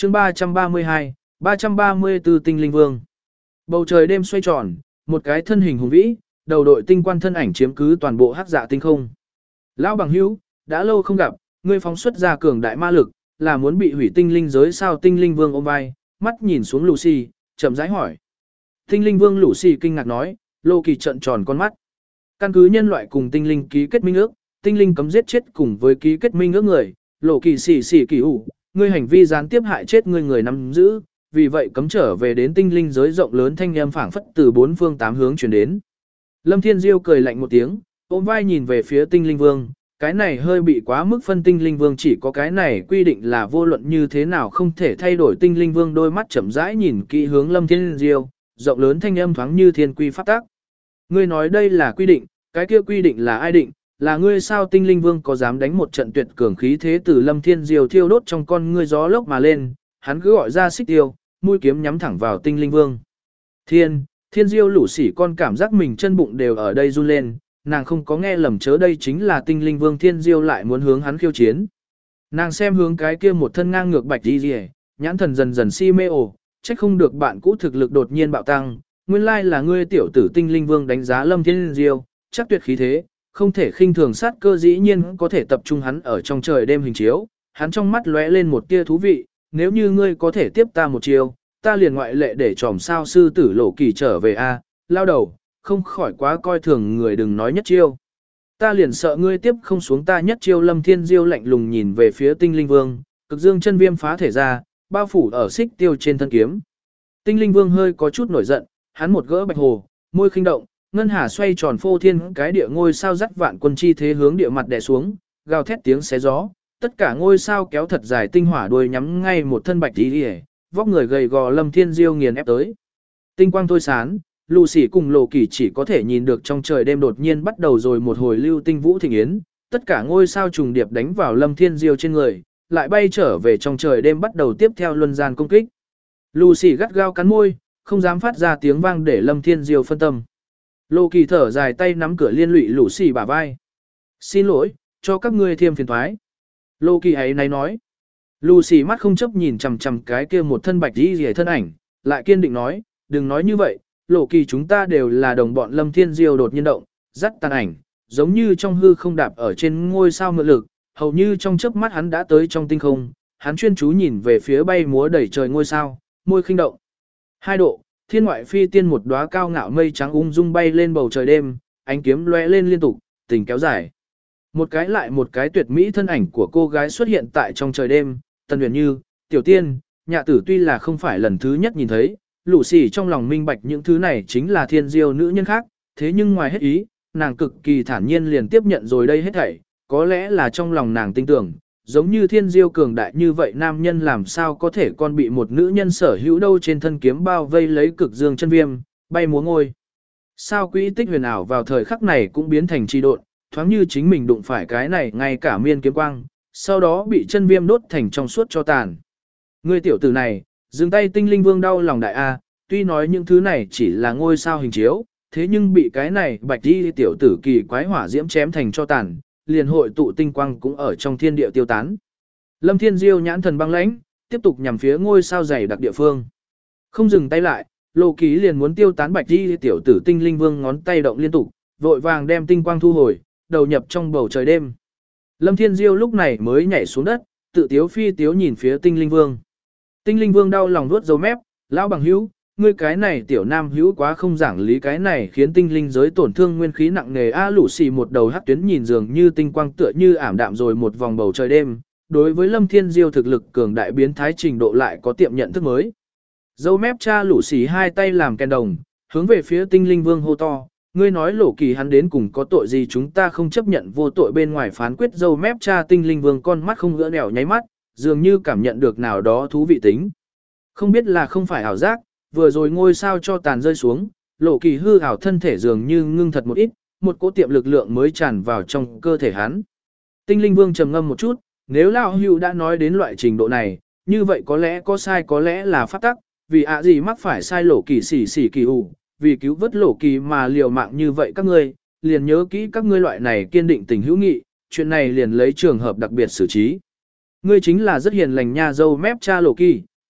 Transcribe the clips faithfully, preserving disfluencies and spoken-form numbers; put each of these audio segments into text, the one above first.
chương ba trăm ba mươi hai, ba trăm ba mươi tư tinh linh vương. Bầu trời đêm xoay tròn, một cái thân hình hùng vĩ, đầu đội tinh quan thân ảnh chiếm cứ toàn bộ hắc dạ tinh không. Lão bằng hữu, đã lâu không gặp, ngươi phóng xuất ra cường đại ma lực, là muốn bị hủy tinh linh giới sao? Tinh linh vương ôm vai, mắt nhìn xuống Lucy, chậm rãi hỏi. Tinh linh vương Lucy kinh ngạc nói, Lô Kỳ trợn tròn con mắt. Căn cứ nhân loại cùng tinh linh ký kết minh ước, tinh linh cấm giết chết cùng với ký kết minh ước người, Lô Kỳ xỉ xỉ kỳ hủ, ngươi hành vi gián tiếp hại chết ngươi người nắm giữ, vì vậy cấm trở về đến tinh linh giới rộng lớn. Thanh âm phảng phất từ bốn phương tám hướng truyền đến. Lâm Thiên Diêu cười lạnh một tiếng, ôm vai nhìn về phía tinh linh vương, cái này hơi bị quá mức phân. Tinh linh vương chỉ có cái này quy định là vô luận như thế nào không thể thay đổi. Tinh linh vương đôi mắt chậm rãi nhìn kỹ hướng Lâm Thiên Diêu, rộng lớn thanh âm thoáng như thiên quy pháp tắc. Ngươi nói đây là quy định, cái kia quy định là ai định? Là ngươi sao? Tinh linh vương có dám đánh một trận tuyệt cường khí thế từ Lâm Thiên Diêu thiêu đốt trong con ngươi gió lốc mà lên, hắn cứ gọi ra xích tiêu, mũi kiếm nhắm thẳng vào tinh linh vương. Thiên, Thiên Diêu lũ sỉ con cảm giác mình chân bụng đều ở đây run lên, nàng không có nghe lầm chớ đây chính là tinh linh vương Thiên Diêu lại muốn hướng hắn khiêu chiến. Nàng xem hướng cái kia một thân ngang ngược bạch đi rìa, nhãn thần dần dần si mê ồ, trách không được bạn cũ thực lực đột nhiên bạo tăng, nguyên lai là ngươi tiểu tử. Tinh linh vương đánh giá Lâm Thiên Diêu, chắc tuyệt khí thế, không thể khinh thường sát cơ, dĩ nhiên có thể tập trung hắn ở trong trời đêm hình chiếu, hắn trong mắt lóe lên một tia thú vị, nếu như ngươi có thể tiếp ta một chiêu, ta liền ngoại lệ để tròm sao sư tử Lô Kỳ trở về a. Lao đầu, không khỏi quá coi thường người, đừng nói nhất chiêu. Ta liền sợ ngươi tiếp không xuống ta nhất chiêu. Lâm Thiên Diêu lạnh lùng nhìn về phía tinh linh vương, cực dương chân viêm phá thể ra, bao phủ ở xích tiêu trên thân kiếm. Tinh linh vương hơi có chút nổi giận, hắn một gỡ bạch hồ, môi khinh động, ngân hà xoay tròn phô thiên cái địa ngôi sao dắt vạn quân chi thế hướng địa mặt đè xuống, gào thét tiếng xé gió, tất cả ngôi sao kéo thật dài tinh hỏa đuôi nhắm ngay một thân bạch tí hề, vóc người gầy gò Lâm Thiên Diêu nghiền ép tới. Tinh quang thôi sán, Lucy cùng Lô Kỳ chỉ có thể nhìn được trong trời đêm đột nhiên bắt đầu rồi một hồi lưu tinh vũ thịnh yến, tất cả ngôi sao trùng điệp đánh vào Lâm Thiên Diêu trên người, lại bay trở về trong trời đêm bắt đầu tiếp theo luân gian công kích. Lucy gắt gao cắn môi, không dám phát ra tiếng vang để Lâm Thiên Diêu phân tâm. Lô Kỳ thở dài tay nắm cửa liên lụy Lucy bả vai. Xin lỗi, cho các ngươi thêm phiền toái. Lô Kỳ ấy này nói. Lucy mắt không chấp nhìn chằm chằm cái kia một thân bạch y rìa thân ảnh, lại kiên định nói, đừng nói như vậy, Lô Kỳ chúng ta đều là đồng bọn. Lâm Thiên Diêu đột nhiên động, dắt tàn ảnh, giống như trong hư không đạp ở trên ngôi sao mượn lực, hầu như trong chớp mắt hắn đã tới trong tinh không, hắn chuyên chú nhìn về phía bay múa đầy trời ngôi sao, môi khinh động. Hai độ, thiên ngoại phi tiên một đóa cao ngạo mây trắng ung dung bay lên bầu trời đêm, ánh kiếm lóe lên liên tục, tình kéo dài. Một cái lại một cái tuyệt mỹ thân ảnh của cô gái xuất hiện tại trong trời đêm, Tần Uyển Như, Tiểu Tiên, Nhạ Tử tuy là không phải lần thứ nhất nhìn thấy, Lucy trong lòng minh bạch những thứ này chính là Thiên Diêu nữ nhân khác, thế nhưng ngoài hết ý, nàng cực kỳ thản nhiên liền tiếp nhận rồi đây hết thảy, có lẽ là trong lòng nàng tin tưởng, giống như Thiên Diêu cường đại như vậy nam nhân làm sao có thể còn bị một nữ nhân sở hữu đâu. Trên thân kiếm bao vây lấy cực dương chân viêm, bay múa ngôi sao quỹ tích huyền ảo vào thời khắc này cũng biến thành trì độn, thoáng như chính mình đụng phải cái này ngay cả miên kiếm quang, sau đó bị chân viêm đốt thành trong suốt cho tàn. Ngươi tiểu tử này, dừng tay. Tinh linh vương đau lòng đại a, tuy nói những thứ này chỉ là ngôi sao hình chiếu, thế nhưng bị cái này bạch đi tiểu tử kỳ quái hỏa diễm chém thành cho tàn, liền hội tụ tinh quang cũng ở trong thiên địa tiêu tán. Lâm Thiên Diêu nhãn thần băng lãnh, tiếp tục nhằm phía ngôi sao dày đặc địa phương. Không dừng tay lại, Lô Kỳ liền muốn tiêu tán bạch đi tiểu tử. Tinh linh vương ngón tay động liên tục, vội vàng đem tinh quang thu hồi, đầu nhập trong bầu trời đêm. Lâm Thiên Diêu lúc này mới nhảy xuống đất, tự tiếu phi tiếu nhìn phía tinh linh vương. Tinh linh vương đau lòng vuốt râu mép, lão bằng hữu, ngươi cái này tiểu nam hữu quá không giảng lý, cái này khiến tinh linh giới tổn thương nguyên khí nặng nề a. Lũ xì một đầu hắc tuyến nhìn dường như tinh quang tựa như ảm đạm rồi một vòng bầu trời đêm, đối với Lâm Thiên Diêu thực lực cường đại biến thái trình độ lại có tiệm nhận thức mới. Dâu mép cha Lũ xì hai tay làm kèn đồng, hướng về phía tinh linh vương hô to, ngươi nói Lô Kỳ hắn đến cùng có tội gì, chúng ta không chấp nhận vô tội bên ngoài phán quyết. Dâu mép cha tinh linh vương con mắt không gỡ nẻo nháy mắt, dường như cảm nhận được nào đó thú vị tính. Không biết là không phải ảo giác, vừa rồi ngôi sao cho tàn rơi xuống, Lô Kỳ hư ảo thân thể dường như ngưng thật một ít, một cỗ tiệm lực lượng mới tràn vào trong cơ thể hắn. Tinh linh vương trầm ngâm một chút, nếu lão hữu đã nói đến loại trình độ này, như vậy có lẽ có sai, có lẽ là pháp tắc, vì ạ gì mắc phải sai Lô Kỳ xỉ xỉ kỳ ủ, vì cứu vớt Lô Kỳ mà liều mạng như vậy các ngươi, liền nhớ kỹ các ngươi loại này kiên định tình hữu nghị, chuyện này liền lấy trường hợp đặc biệt xử trí. Ngươi chính là rất hiền lành nha. Dâu mép cha Lô Kỳ,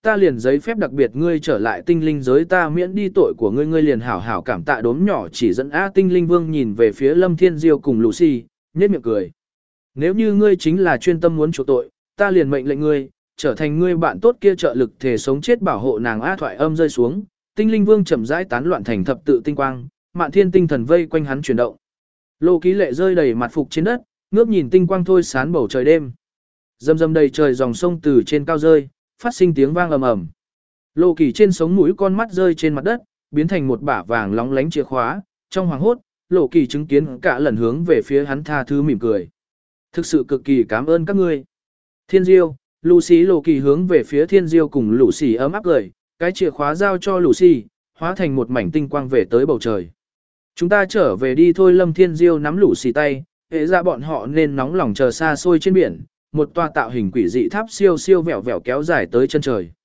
ta liền giấy phép đặc biệt ngươi trở lại tinh linh giới ta miễn đi tội của ngươi ngươi liền hảo hảo cảm tạ đốm nhỏ chỉ dẫn A tinh linh vương nhìn về phía Lâm Thiên Diêu cùng Lucy, nhếch miệng cười. Nếu như ngươi chính là chuyên tâm muốn chuộc tội, ta liền mệnh lệnh ngươi, trở thành ngươi bạn tốt kia trợ lực thể sống chết bảo hộ nàng A thoại âm rơi xuống, tinh linh vương chậm rãi tán loạn thành thập tự tinh quang, mạn thiên tinh thần vây quanh hắn chuyển động. Lô Ký Lệ rơi đầy mặt phục trên đất, ngước nhìn tinh quang thôi sán bầu trời đêm. Dầm dầm đầy trời dòng sông từ trên cao rơi, phát sinh tiếng vang ầm ầm. Lô Kỳ trên sống mũi con mắt rơi trên mặt đất, biến thành một bả vàng lóng lánh chìa khóa, trong hoàng hốt, Lô Kỳ chứng kiến cả lần hướng về phía hắn tha thứ mỉm cười. Thực sự cực kỳ cảm ơn các ngươi. Thiên Diêu, Lucy Lô Kỳ hướng về phía Thiên Diêu cùng Lucy ấm áp cười, cái chìa khóa giao cho Lucy, hóa thành một mảnh tinh quang về tới bầu trời. Chúng ta trở về đi thôi. Lâm Thiên Diêu nắm Lucy tay, hệ ra bọn họ nên nóng lòng chờ xa xôi trên biển, một tòa tạo hình quỷ dị tháp siêu siêu vẹo vẹo kéo dài tới chân trời.